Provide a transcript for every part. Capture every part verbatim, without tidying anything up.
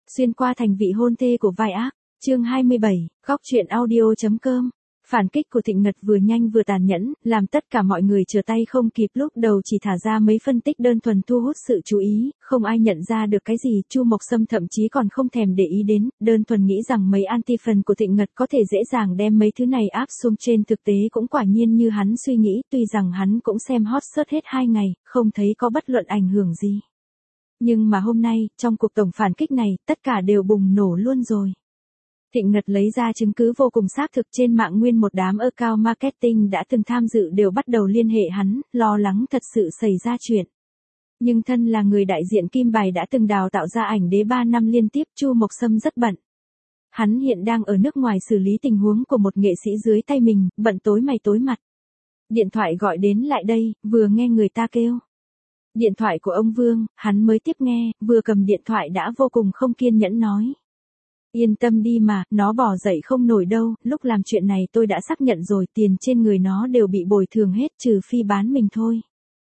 Xuyên qua thành vị hôn thê của vai ác, chương hai mươi bảy, góc truyện audio.com. Phản kích của Thịnh Ngật vừa nhanh vừa tàn nhẫn, làm tất cả mọi người trở tay không kịp, lúc đầu chỉ thả ra mấy phân tích đơn thuần thu hút sự chú ý, không ai nhận ra được cái gì, Chu Mộc Sâm thậm chí còn không thèm để ý đến, đơn thuần nghĩ rằng mấy anti-fan của Thịnh Ngật có thể dễ dàng đem mấy thứ này áp xuống, trên thực tế cũng quả nhiên như hắn suy nghĩ, tuy rằng hắn cũng xem hot search hết hai ngày, không thấy có bất luận ảnh hưởng gì. Nhưng mà hôm nay, trong cuộc tổng phản kích này, tất cả đều bùng nổ luôn rồi. Thịnh Ngật lấy ra chứng cứ vô cùng xác thực, trên mạng nguyên một đám account marketing đã từng tham dự đều bắt đầu liên hệ hắn, lo lắng thật sự xảy ra chuyện. Nhưng thân là người đại diện kim bài đã từng đào tạo ra ảnh đế ba năm liên tiếp, Chu Mộc Sâm rất bận. Hắn hiện đang ở nước ngoài xử lý tình huống của một nghệ sĩ dưới tay mình, bận tối mày tối mặt. Điện thoại gọi đến lại đây, vừa nghe người ta kêu. Điện thoại của ông Vương, hắn mới tiếp nghe, vừa cầm điện thoại đã vô cùng không kiên nhẫn nói. Yên tâm đi mà, nó bỏ dậy không nổi đâu, lúc làm chuyện này tôi đã xác nhận rồi, tiền trên người nó đều bị bồi thường hết, trừ phi bán mình thôi.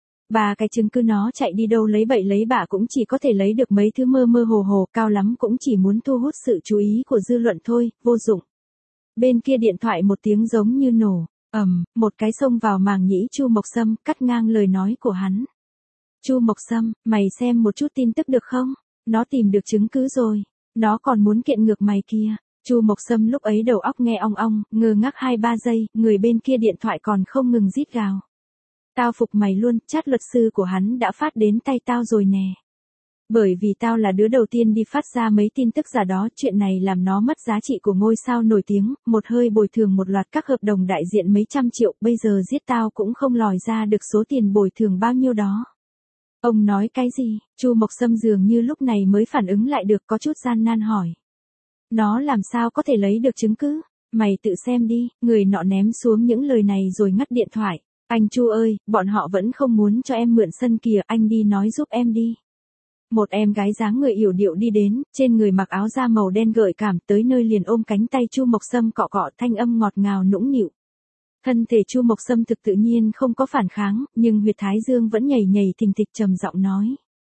Ba cái chứng cứ nó chạy đi đâu lấy bậy lấy bạ cũng chỉ có thể lấy được mấy thứ mơ mơ hồ hồ, cao lắm cũng chỉ muốn thu hút sự chú ý của dư luận thôi, vô dụng. Bên kia điện thoại một tiếng giống như nổ, ầm, một cái xông vào màng nhĩ Chu Mộc Sâm, cắt ngang lời nói của hắn. Chu Mộc Sâm, mày xem một chút tin tức được không? Nó tìm được chứng cứ rồi. Nó còn muốn kiện ngược mày kia. Chu Mộc Sâm lúc ấy đầu óc nghe ong ong, ngơ ngác hai ba giây, người bên kia điện thoại còn không ngừng rít gào. Tao phục mày luôn, chat luật sư của hắn đã phát đến tay tao rồi nè. Bởi vì tao là đứa đầu tiên đi phát ra mấy tin tức giả đó, chuyện này làm nó mất giá trị của ngôi sao nổi tiếng, một hơi bồi thường một loạt các hợp đồng đại diện mấy trăm triệu, bây giờ giết tao cũng không lòi ra được số tiền bồi thường bao nhiêu đó. Ông nói cái gì? Chu Mộc Sâm dường như lúc này mới phản ứng lại được, có chút gian nan hỏi. Nó làm sao có thể lấy được chứng cứ? Mày tự xem đi, người nọ ném xuống những lời này rồi ngắt điện thoại. Anh Chu ơi, bọn họ vẫn không muốn cho em mượn sân kìa, anh đi nói giúp em đi. Một em gái dáng người yểu điệu đi đến, trên người mặc áo da màu đen gợi cảm, tới nơi liền ôm cánh tay Chu Mộc Sâm cọ cọ, thanh âm ngọt ngào nũng nịu. Thân thể Chu Mộc Sâm thực tự nhiên không có phản kháng, nhưng huyệt thái dương vẫn nhảy nhảy thình thịch, trầm giọng nói.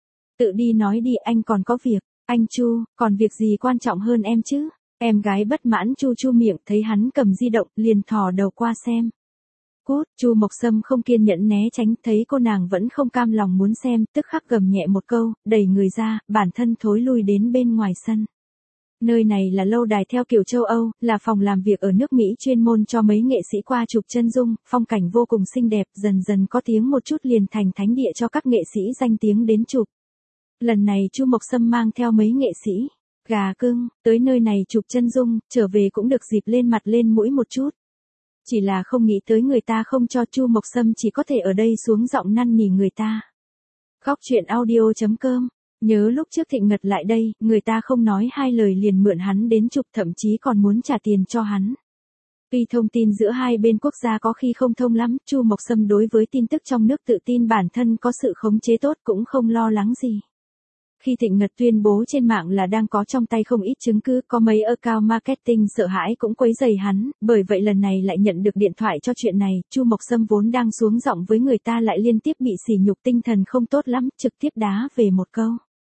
Tự đi nói đi, anh còn có việc. Anh Chu, còn việc gì quan trọng hơn em chứ? Em gái bất mãn chu chu miệng, thấy hắn cầm di động, liền thò đầu qua xem. Cút, Chu Mộc Sâm không kiên nhẫn né tránh, thấy cô nàng vẫn không cam lòng muốn xem, tức khắc gầm nhẹ một câu, đẩy người ra, bản thân thối lui đến bên ngoài sân. Nơi này là lâu đài theo kiểu châu Âu, là phòng làm việc ở nước Mỹ chuyên môn cho mấy nghệ sĩ qua chụp chân dung, phong cảnh vô cùng xinh đẹp, dần dần có tiếng một chút liền thành thánh địa cho các nghệ sĩ danh tiếng đến chụp. Lần này Chu Mộc Sâm mang theo mấy nghệ sĩ, gà cưng, tới nơi này chụp chân dung, trở về cũng được dịp lên mặt lên mũi một chút. Chỉ là không nghĩ tới người ta không cho, Chu Mộc Sâm chỉ có thể ở đây xuống giọng năn nỉ người ta. Góc truyện audio.com. Nhớ lúc trước Thịnh Ngật lại đây, người ta không nói hai lời liền mượn hắn đến chụp, thậm chí còn muốn trả tiền cho hắn. Tuy thông tin giữa hai bên quốc gia có khi không thông lắm, Chu Mộc Sâm đối với tin tức trong nước tự tin bản thân có sự khống chế tốt, cũng không lo lắng gì. Khi Thịnh Ngật tuyên bố trên mạng là đang có trong tay không ít chứng cứ, có mấy account marketing sợ hãi cũng quấy rầy hắn, bởi vậy lần này lại nhận được điện thoại cho chuyện này, Chu Mộc Sâm vốn đang xuống giọng với người ta lại liên tiếp bị sỉ nhục, tinh thần không tốt lắm, trực tiếp đá về một câu.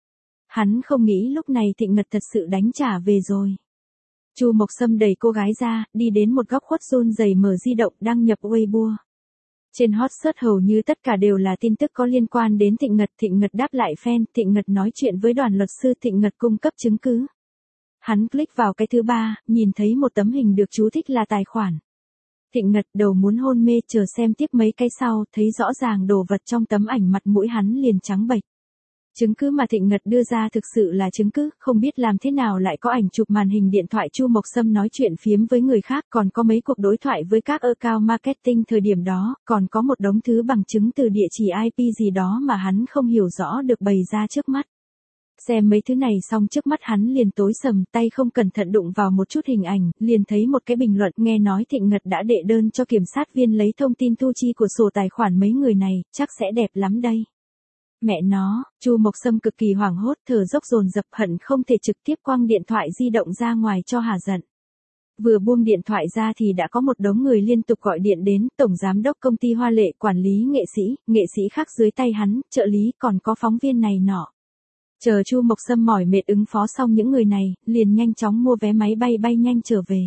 Hắn không nghĩ lúc này Thịnh Ngật thật sự đánh trả về rồi. Chu Mộc Sâm đẩy cô gái ra, đi đến một góc khuất run rẩy mở di động đăng nhập Weibo. Trên hot search hầu như tất cả đều là tin tức có liên quan đến Thịnh Ngật, Thịnh Ngật đáp lại fan, Thịnh Ngật nói chuyện với đoàn luật sư, Thịnh Ngật cung cấp chứng cứ. Hắn click vào cái thứ ba, nhìn thấy một tấm hình được chú thích là tài khoản. Thịnh Ngật đầu muốn hôn mê, chờ xem tiếp mấy cái sau, thấy rõ ràng đồ vật trong tấm ảnh, mặt mũi hắn liền trắng bệch. Chứng cứ mà Thịnh Ngật đưa ra thực sự là chứng cứ, không biết làm thế nào lại có ảnh chụp màn hình điện thoại Chu Mộc Sâm nói chuyện phiếm với người khác, còn có mấy cuộc đối thoại với các account marketing thời điểm đó, còn có một đống thứ bằng chứng từ địa chỉ i pê gì đó mà hắn không hiểu rõ được bày ra trước mắt. Xem mấy thứ này xong trước mắt hắn liền tối sầm, tay không cẩn thận đụng vào một chút hình ảnh, liền thấy một cái bình luận, nghe nói Thịnh Ngật đã đệ đơn cho kiểm sát viên lấy thông tin thu chi của sổ tài khoản mấy người này, chắc sẽ đẹp lắm đây. Mẹ nó, Chu Mộc Sâm cực kỳ hoảng hốt, thở dốc dồn dập, hận không thể trực tiếp quăng điện thoại di động ra ngoài cho hả giận. Vừa buông điện thoại ra thì đã có một đống người liên tục gọi điện đến, tổng giám đốc công ty Hoa Lệ, quản lý nghệ sĩ, nghệ sĩ khác dưới tay hắn, trợ lý, còn có phóng viên này nọ. Chờ Chu Mộc Sâm mỏi mệt ứng phó xong những người này, liền nhanh chóng mua vé máy bay bay nhanh trở về.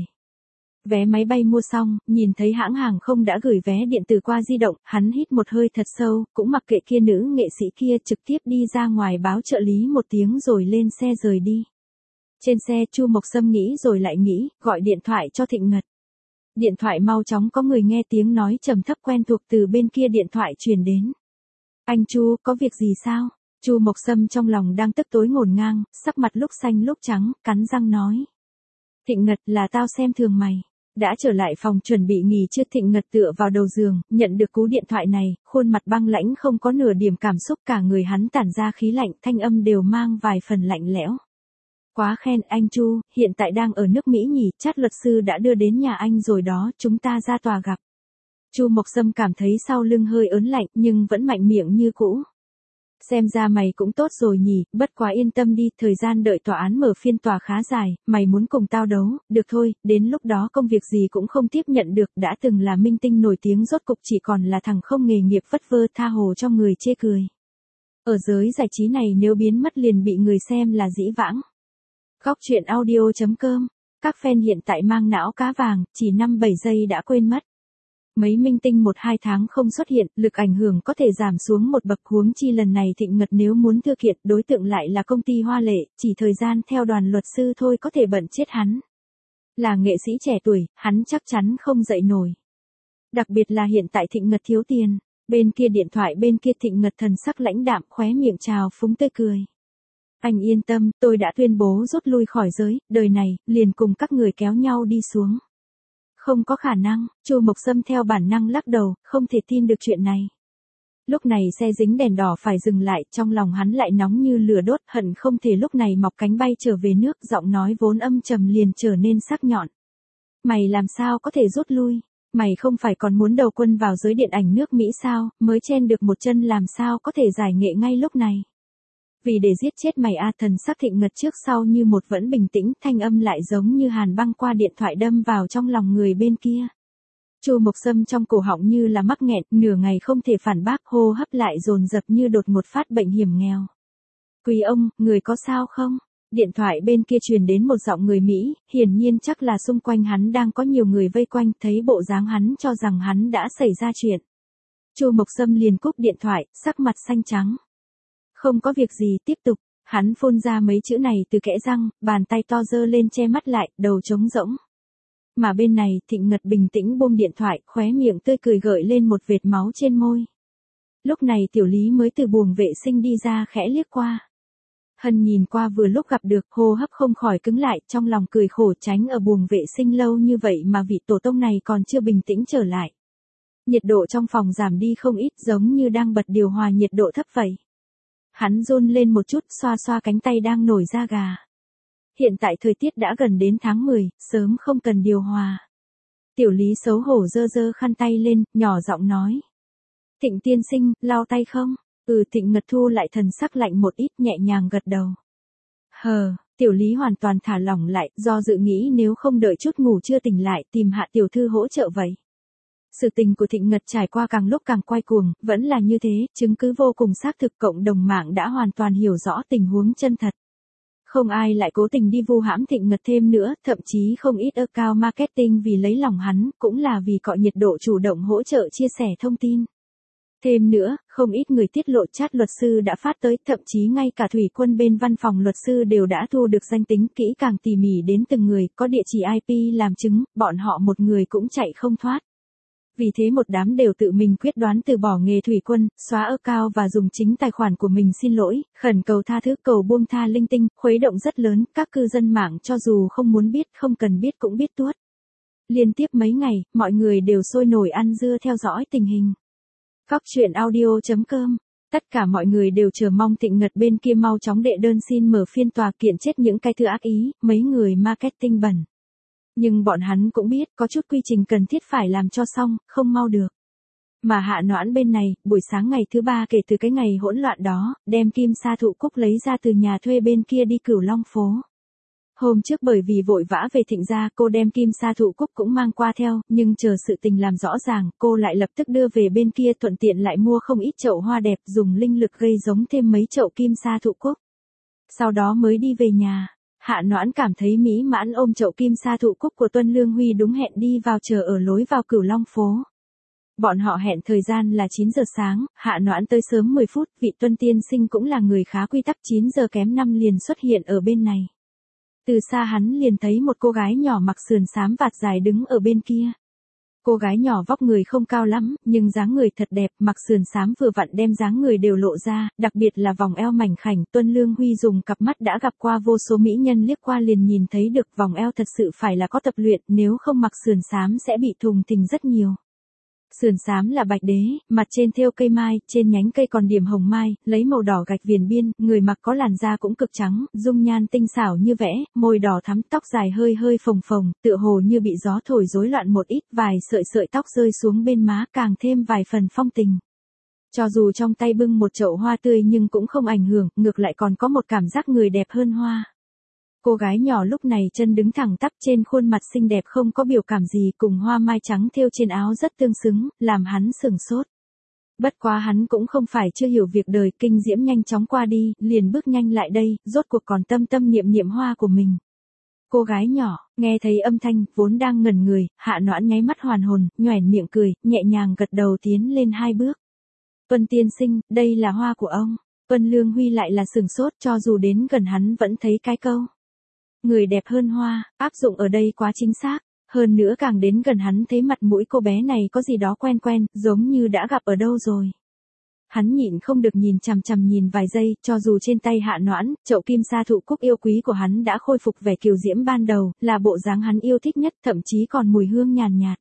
Vé máy bay mua xong, nhìn thấy hãng hàng không đã gửi vé điện tử qua di động, hắn hít một hơi thật sâu, cũng mặc kệ kia nữ nghệ sĩ kia, trực tiếp đi ra ngoài báo trợ lý một tiếng rồi lên xe rời đi. Trên xe Chu Mộc Sâm nghĩ rồi lại nghĩ, gọi điện thoại cho Thịnh Ngật. Điện thoại mau chóng có người nghe tiếng nói trầm thấp quen thuộc từ bên kia điện thoại truyền đến. Anh Chu, có việc gì sao? Chu Mộc Sâm trong lòng đang tức tối ngổn ngang, sắc mặt lúc xanh lúc trắng, cắn răng nói. Thịnh Ngật, là tao xem thường mày. Đã trở lại phòng chuẩn bị nghỉ trưa, Thịnh Ngật tựa vào đầu giường, nhận được cú điện thoại này, khuôn mặt băng lãnh không có nửa điểm cảm xúc, cả người hắn tản ra khí lạnh, thanh âm đều mang vài phần lạnh lẽo. Quá khen anh Chu, hiện tại đang ở nước Mỹ nhỉ, chắc luật sư đã đưa đến nhà anh rồi đó, chúng ta ra tòa gặp. Chu Mộc Sâm cảm thấy sau lưng hơi ớn lạnh nhưng vẫn mạnh miệng như cũ. Xem ra mày cũng tốt rồi nhỉ, bất quá yên tâm đi, thời gian đợi tòa án mở phiên tòa khá dài, mày muốn cùng tao đấu, được thôi, đến lúc đó công việc gì cũng không tiếp nhận được, đã từng là minh tinh nổi tiếng rốt cục chỉ còn là thằng không nghề nghiệp vất vơ tha hồ cho người chê cười. Ở giới giải trí này nếu biến mất liền bị người xem là dĩ vãng. Góc truyện audio chấm com, các fan hiện tại mang não cá vàng, chỉ năm bảy giây đã quên mất. Mấy minh tinh một hai tháng không xuất hiện, lực ảnh hưởng có thể giảm xuống một bậc, huống chi lần này Thịnh Ngật nếu muốn thưa kiện, đối tượng lại là công ty Hoa Lệ, chỉ thời gian theo đoàn luật sư thôi có thể bận chết hắn. Là nghệ sĩ trẻ tuổi, hắn chắc chắn không dậy nổi. Đặc biệt là hiện tại Thịnh Ngật thiếu tiền, bên kia điện thoại bên kia Thịnh Ngật thần sắc lãnh đạm, khóe miệng trào phúng tươi cười. Anh yên tâm, tôi đã tuyên bố rút lui khỏi giới, đời này, liền cùng các người kéo nhau đi xuống. Không có khả năng, Chu Mộc Sâm theo bản năng lắc đầu, không thể tin được chuyện này. Lúc này xe dính đèn đỏ phải dừng lại, trong lòng hắn lại nóng như lửa đốt, hận không thể lúc này mọc cánh bay trở về nước, giọng nói vốn âm trầm liền trở nên sắc nhọn. Mày làm sao có thể rút lui? Mày không phải còn muốn đầu quân vào giới điện ảnh nước Mỹ sao, mới chen được một chân làm sao có thể giải nghệ ngay lúc này? Vì để giết chết mày a, thần sắc Thịnh Ngật trước sau như một vẫn bình tĩnh, thanh âm lại giống như hàn băng qua điện thoại đâm vào trong lòng người bên kia. Chu Mộc Sâm trong cổ họng như là mắc nghẹn, nửa ngày không thể phản bác, hô hấp lại dồn dập như đột một phát bệnh hiểm nghèo. Quý ông, người có sao không? Điện thoại bên kia truyền đến một giọng người Mỹ, hiển nhiên chắc là xung quanh hắn đang có nhiều người vây quanh, thấy bộ dáng hắn cho rằng hắn đã xảy ra chuyện. Chu Mộc Sâm liền cúp điện thoại, sắc mặt xanh trắng. Không có việc gì, tiếp tục. Hắn phun ra mấy chữ này từ kẽ răng, bàn tay to giơ lên che mắt lại, đầu trống rỗng. Mà bên này, Thịnh Ngật bình tĩnh buông điện thoại, khóe miệng tươi cười gợi lên một vệt máu trên môi. Lúc này Tiểu Lý mới từ buồng vệ sinh đi ra, khẽ liếc qua. Hân nhìn qua vừa lúc gặp được, hô hấp không khỏi cứng lại, trong lòng cười khổ, tránh ở buồng vệ sinh lâu như vậy mà vị tổ tông này còn chưa bình tĩnh trở lại. Nhiệt độ trong phòng giảm đi không ít, giống như đang bật điều hòa nhiệt độ thấp vậy. Hắn run lên một chút, xoa xoa cánh tay đang nổi da gà. Hiện tại thời tiết đã gần đến tháng mười, sớm không cần điều hòa. Tiểu Lý xấu hổ giơ giơ khăn tay lên, nhỏ giọng nói. Thịnh tiên sinh, lau tay không? Ừ, Thịnh Ngật thu lại thần sắc lạnh một ít, nhẹ nhàng gật đầu. Hờ, Tiểu Lý hoàn toàn thả lỏng lại, do dự nghĩ nếu không đợi chút ngủ chưa tỉnh lại, tìm Hạ tiểu thư hỗ trợ vậy. Sự tình của Thịnh Ngật trải qua càng lúc càng quay cuồng, vẫn là như thế, chứng cứ vô cùng xác thực, cộng đồng mạng đã hoàn toàn hiểu rõ tình huống chân thật. Không ai lại cố tình đi vu hãm Thịnh Ngật thêm nữa, thậm chí không ít account marketing vì lấy lòng hắn, cũng là vì cọ nhiệt độ chủ động hỗ trợ chia sẻ thông tin. Thêm nữa, không ít người tiết lộ chat luật sư đã phát tới, thậm chí ngay cả thủy quân bên văn phòng luật sư đều đã thu được danh tính kỹ càng tỉ mỉ đến từng người, có địa chỉ i pê làm chứng, bọn họ một người cũng chạy không thoát. Vì thế một đám đều tự mình quyết đoán từ bỏ nghề thủy quân, xóa account và dùng chính tài khoản của mình xin lỗi, khẩn cầu tha thứ, cầu buông tha linh tinh, khuấy động rất lớn, các cư dân mạng cho dù không muốn biết, không cần biết cũng biết tuốt. Liên tiếp mấy ngày, mọi người đều sôi nổi ăn dưa theo dõi tình hình. Góc truyện audio chấm com, tất cả mọi người đều chờ mong Thịnh Ngật bên kia mau chóng đệ đơn xin mở phiên tòa kiện chết những cái thứ ác ý, mấy người marketing bẩn. Nhưng bọn hắn cũng biết có chút quy trình cần thiết phải làm cho xong, không mau được. Mà Hạ Noãn bên này, buổi sáng ngày thứ ba kể từ cái ngày hỗn loạn đó, đem Kim Sa Thụ Cúc lấy ra từ nhà thuê bên kia đi Cửu Long phố. Hôm trước bởi vì vội vã về Thịnh gia, cô đem Kim Sa Thụ Cúc cũng mang qua theo, nhưng chờ sự tình làm rõ ràng, cô lại lập tức đưa về bên kia, thuận tiện lại mua không ít chậu hoa đẹp, dùng linh lực gây giống thêm mấy chậu Kim Sa Thụ Cúc. Sau đó mới đi về nhà. Hạ Noãn cảm thấy mỹ mãn ôm chậu kim sa thụ cúc của Tuân Lương Huy đúng hẹn đi vào chờ ở lối vào Cửu Long phố. Bọn họ hẹn thời gian là chín giờ sáng, Hạ Noãn tới sớm mười phút, vị Tuân tiên sinh cũng là người khá quy tắc, chín giờ kém năm liền xuất hiện ở bên này. Từ xa hắn liền thấy một cô gái nhỏ mặc sườn xám vạt dài đứng ở bên kia. Cô gái nhỏ vóc người không cao lắm, nhưng dáng người thật đẹp, mặc sườn xám vừa vặn đem dáng người đều lộ ra, đặc biệt là vòng eo mảnh khảnh. Tuân Lương Huy dùng cặp mắt đã gặp qua vô số mỹ nhân liếc qua liền nhìn thấy được vòng eo thật sự phải là có tập luyện, nếu không mặc sườn xám sẽ bị thùng thình rất nhiều. Sườn xám là bạch đế, mặt trên thêu cây mai, trên nhánh cây còn điểm hồng mai, lấy màu đỏ gạch viền biên, người mặc có làn da cũng cực trắng, dung nhan tinh xảo như vẽ, môi đỏ thắm, tóc dài hơi hơi phồng phồng, tựa hồ như bị gió thổi rối loạn một ít, vài sợi sợi tóc rơi xuống bên má, càng thêm vài phần phong tình. Cho dù trong tay bưng một chậu hoa tươi nhưng cũng không ảnh hưởng, ngược lại còn có một cảm giác người đẹp hơn hoa. Cô gái nhỏ lúc này chân đứng thẳng tắp, trên khuôn mặt xinh đẹp không có biểu cảm gì, cùng hoa mai trắng thêu trên áo rất tương xứng, làm hắn sửng sốt. Bất quá hắn cũng không phải chưa hiểu việc đời, kinh diễm nhanh chóng qua đi, liền bước nhanh lại đây, rốt cuộc còn tâm tâm niệm niệm hoa của mình. Cô gái nhỏ, nghe thấy âm thanh, vốn đang ngẩn người, Hạ Noãn nháy mắt hoàn hồn, nhoẻn miệng cười, nhẹ nhàng gật đầu tiến lên hai bước. Tuân tiên sinh, đây là hoa của ông. Tuân Lương Huy lại là sửng sốt, cho dù đến gần hắn vẫn thấy cái câu người đẹp hơn hoa, áp dụng ở đây quá chính xác. Hơn nữa càng đến gần hắn thấy mặt mũi cô bé này có gì đó quen quen, giống như đã gặp ở đâu rồi. Hắn nhịn không được nhìn chằm chằm nhìn vài giây, cho dù trên tay Hạ Noãn, chậu kim sa thụ cúc yêu quý của hắn đã khôi phục vẻ kiều diễm ban đầu, là bộ dáng hắn yêu thích nhất, thậm chí còn mùi hương nhàn nhạt.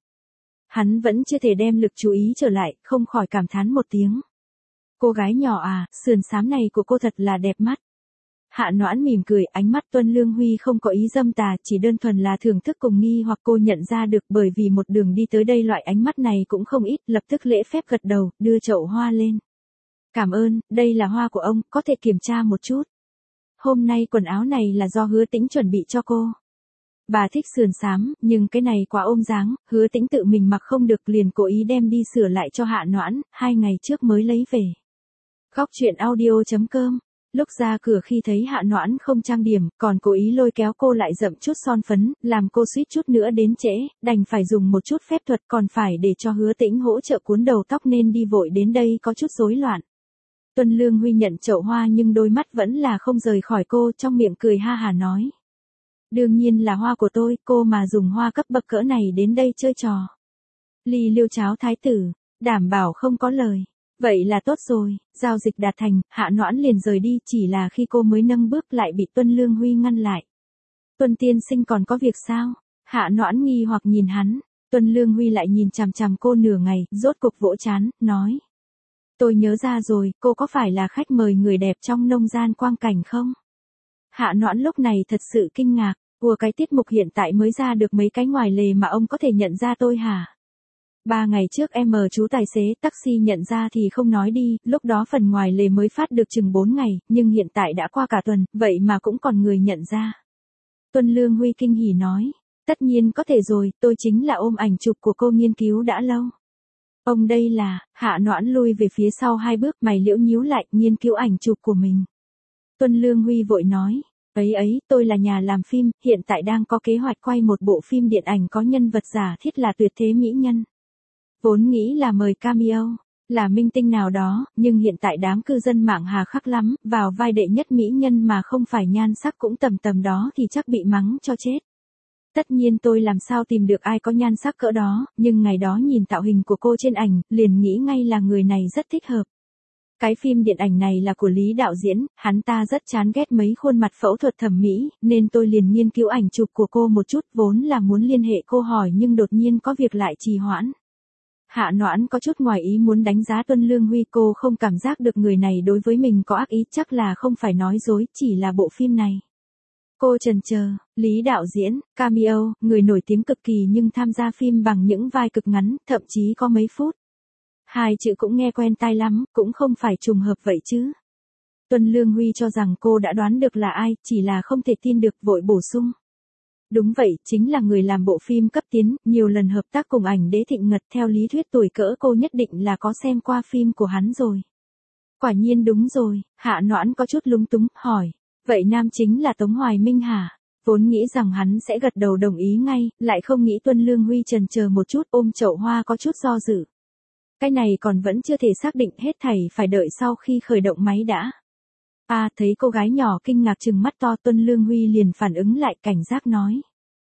Hắn vẫn chưa thể đem lực chú ý trở lại, không khỏi cảm thán một tiếng. Cô gái nhỏ à, sườn xám này của cô thật là đẹp mắt. Hạ Noãn mỉm cười, ánh mắt Tuân Lương Huy không có ý dâm tà, chỉ đơn thuần là thưởng thức cùng nghi hoặc cô nhận ra được, bởi vì một đường đi tới đây loại ánh mắt này cũng không ít, lập tức lễ phép gật đầu, đưa chậu hoa lên. Cảm ơn, đây là hoa của ông, có thể kiểm tra một chút. Hôm nay quần áo này là do Hứa Tĩnh chuẩn bị cho cô. Bà thích sườn xám, nhưng cái này quá ôm dáng, Hứa Tĩnh tự mình mặc không được liền cố ý đem đi sửa lại cho Hạ Noãn, hai ngày trước mới lấy về. Góc truyện audio chấm com. Lúc ra cửa khi thấy Hạ Noãn không trang điểm, còn cố ý lôi kéo cô lại dậm chút son phấn, làm cô suýt chút nữa đến trễ, đành phải dùng một chút phép thuật, còn phải để cho Hứa Tĩnh hỗ trợ cuốn đầu tóc nên đi vội đến đây có chút rối loạn. Tuân Lương Huy nhận chậu hoa nhưng đôi mắt vẫn là không rời khỏi cô, trong miệng cười ha hà nói. Đương nhiên là hoa của tôi, cô mà dùng hoa cấp bậc cỡ này đến đây chơi trò. Ly liêu cháo thái tử, đảm bảo không có lời. Vậy là tốt rồi, giao dịch đạt thành, Hạ Noãn liền rời đi, chỉ là khi cô mới nâng bước lại bị Tuân Lương Huy ngăn lại. Tuân tiên sinh còn có việc sao? Hạ Noãn nghi hoặc nhìn hắn, Tuân Lương Huy lại nhìn chằm chằm cô nửa ngày, rốt cục vỗ chán, nói. Tôi nhớ ra rồi, cô có phải là khách mời người đẹp trong nông gian quang cảnh không? Hạ Noãn lúc này thật sự kinh ngạc, ủa cái tiết mục hiện tại mới ra được mấy cái ngoài lề mà ông có thể nhận ra tôi hả? Ba ngày trước em mờ chú tài xế taxi nhận ra thì không nói đi, lúc đó phần ngoài lề mới phát được chừng bốn ngày, nhưng hiện tại đã qua cả tuần, vậy mà cũng còn người nhận ra. Tuân Lương Huy kinh hỉ nói, tất nhiên có thể rồi, tôi chính là ôm ảnh chụp của cô nghiên cứu đã lâu. Ông đây là, Hạ Noãn lui về phía sau hai bước, mày liễu nhíu lại, nghiên cứu ảnh chụp của mình. Tuân Lương Huy vội nói, ấy ấy, tôi là nhà làm phim, hiện tại đang có kế hoạch quay một bộ phim điện ảnh có nhân vật giả thiết là tuyệt thế mỹ nhân. Vốn nghĩ là mời cameo, là minh tinh nào đó, nhưng hiện tại đám cư dân mạng hà khắc lắm, vào vai đệ nhất mỹ nhân mà không phải nhan sắc cũng tầm tầm đó thì chắc bị mắng cho chết. Tất nhiên tôi làm sao tìm được ai có nhan sắc cỡ đó, nhưng ngày đó nhìn tạo hình của cô trên ảnh, liền nghĩ ngay là người này rất thích hợp. Cái phim điện ảnh này là của Lý đạo diễn, hắn ta rất chán ghét mấy khuôn mặt phẫu thuật thẩm mỹ, nên tôi liền nghiên cứu ảnh chụp của cô một chút, vốn là muốn liên hệ cô hỏi nhưng đột nhiên có việc lại trì hoãn. Hạ Noãn có chút ngoài ý muốn đánh giá Tuân Lương Huy, cô không cảm giác được người này đối với mình có ác ý, chắc là không phải nói dối, chỉ là bộ phim này. Cô chần chờ, Lý đạo diễn, cameo, người nổi tiếng cực kỳ nhưng tham gia phim bằng những vai cực ngắn, thậm chí có mấy phút. Hai chữ cũng nghe quen tai lắm, cũng không phải trùng hợp vậy chứ. Tuân Lương Huy cho rằng cô đã đoán được là ai, chỉ là không thể tin được, vội bổ sung. Đúng vậy, chính là người làm bộ phim cấp tiến, nhiều lần hợp tác cùng ảnh đế Thịnh Ngật, theo lý thuyết tuổi cỡ cô nhất định là có xem qua phim của hắn rồi. Quả nhiên đúng rồi, Hạ Noãn có chút lúng túng, hỏi. Vậy nam chính là Tống Hoài Minh hả? Vốn nghĩ rằng hắn sẽ gật đầu đồng ý ngay, lại không nghĩ Tuân Lương Huy chần chờ một chút ôm chậu hoa có chút do dự. Cái này còn vẫn chưa thể xác định hết thảy phải đợi sau khi khởi động máy đã. À, thấy cô gái nhỏ kinh ngạc trừng mắt to, Tuân Lương Huy liền phản ứng lại, cảnh giác nói.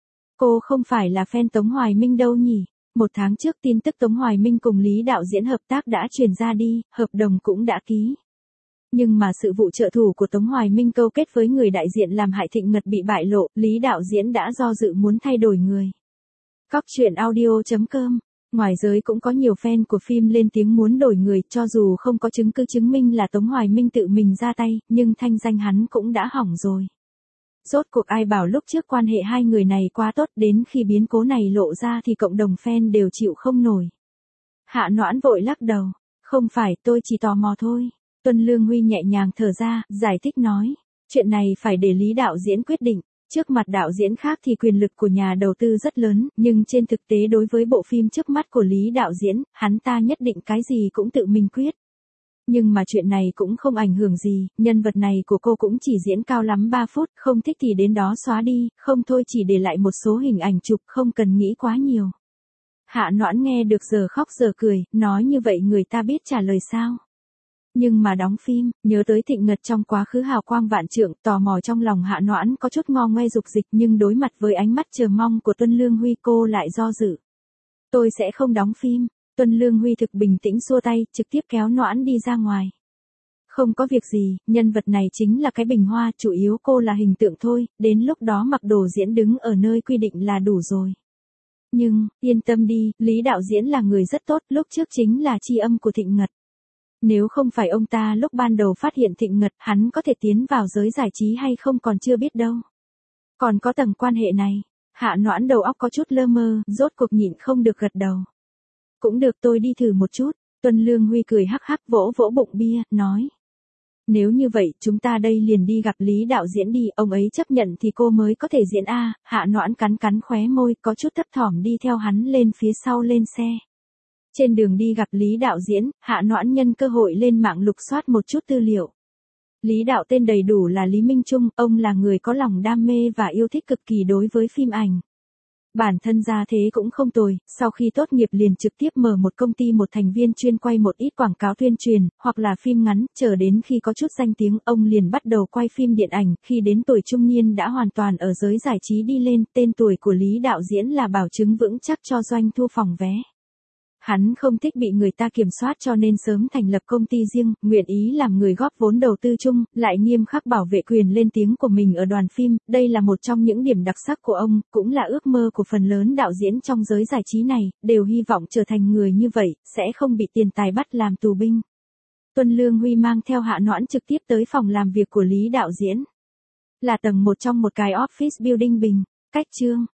Cô không phải là fan Tống Hoài Minh đâu nhỉ? Một tháng trước tin tức Tống Hoài Minh cùng Lý đạo diễn hợp tác đã truyền ra đi, hợp đồng cũng đã ký. Nhưng mà sự vụ trợ thủ của Tống Hoài Minh câu kết với người đại diện làm hại Thịnh Ngật bị bại lộ, Lý đạo diễn đã do dự muốn thay đổi người. Cóc truyện audio chấm com. Ngoài giới cũng có nhiều fan của phim lên tiếng muốn đổi người, cho dù không có chứng cứ chứng minh là Tống Hoài Minh tự mình ra tay, nhưng thanh danh hắn cũng đã hỏng rồi. Rốt cuộc ai bảo lúc trước quan hệ hai người này quá tốt, đến khi biến cố này lộ ra thì cộng đồng fan đều chịu không nổi. Hạ Noãn vội lắc đầu, không phải, tôi chỉ tò mò thôi. Tuân Lương Huy nhẹ nhàng thở ra, giải thích nói, chuyện này phải để Lý đạo diễn quyết định. Trước mặt đạo diễn khác thì quyền lực của nhà đầu tư rất lớn, nhưng trên thực tế đối với bộ phim trước mắt của Lý đạo diễn, hắn ta nhất định cái gì cũng tự mình quyết. Nhưng mà chuyện này cũng không ảnh hưởng gì, nhân vật này của cô cũng chỉ diễn cao lắm ba phút, không thích thì đến đó xóa đi, không thôi chỉ để lại một số hình ảnh chụp, không cần nghĩ quá nhiều. Hạ Noãn nghe được giờ khóc giờ cười, nói như vậy người ta biết trả lời sao? Nhưng mà đóng phim, nhớ tới Thịnh Ngật trong quá khứ hào quang vạn trượng, tò mò trong lòng Hạ Noãn có chút ngo ngoe dục dịch, nhưng đối mặt với ánh mắt chờ mong của Tuân Lương Huy cô lại do dự. Tôi sẽ không đóng phim. Tuân Lương Huy thực bình tĩnh xua tay, trực tiếp kéo Noãn đi ra ngoài. Không có việc gì, nhân vật này chính là cái bình hoa, chủ yếu cô là hình tượng thôi, đến lúc đó mặc đồ diễn đứng ở nơi quy định là đủ rồi. Nhưng, yên tâm đi, Lý đạo diễn là người rất tốt, lúc trước chính là tri âm của Thịnh Ngật. Nếu không phải ông ta lúc ban đầu phát hiện Thịnh Ngật, hắn có thể tiến vào giới giải trí hay không còn chưa biết đâu. Còn có tầng quan hệ này, Hạ Noãn đầu óc có chút lơ mơ, rốt cuộc nhịn không được gật đầu. Cũng được, tôi đi thử một chút. Tuân Lương Huy cười hắc hắc vỗ vỗ bụng bia, nói. Nếu như vậy, chúng ta đây liền đi gặp Lý đạo diễn đi, ông ấy chấp nhận thì cô mới có thể diễn a. Hạ Noãn cắn cắn khóe môi, có chút thấp thỏm đi theo hắn lên phía sau lên xe. Trên đường đi gặp Lý đạo diễn, Hạ Noãn nhân cơ hội lên mạng lục soát một chút tư liệu. Lý đạo tên đầy đủ là Lý Minh Trung, ông là người có lòng đam mê và yêu thích cực kỳ đối với phim ảnh. Bản thân gia thế cũng không tồi, sau khi tốt nghiệp liền trực tiếp mở một công ty một thành viên chuyên quay một ít quảng cáo tuyên truyền, hoặc là phim ngắn, chờ đến khi có chút danh tiếng ông liền bắt đầu quay phim điện ảnh, khi đến tuổi trung niên đã hoàn toàn ở giới giải trí đi lên, tên tuổi của Lý đạo diễn là bảo chứng vững chắc cho doanh thu phòng vé. Hắn không thích bị người ta kiểm soát cho nên sớm thành lập công ty riêng, nguyện ý làm người góp vốn đầu tư chung, lại nghiêm khắc bảo vệ quyền lên tiếng của mình ở đoàn phim, đây là một trong những điểm đặc sắc của ông, cũng là ước mơ của phần lớn đạo diễn trong giới giải trí này, đều hy vọng trở thành người như vậy, sẽ không bị tiền tài bắt làm tù binh. Tuân Lương Huy mang theo Hạ Noãn trực tiếp tới phòng làm việc của Lý đạo diễn. Là tầng một trong một cái office building bình, cách chương.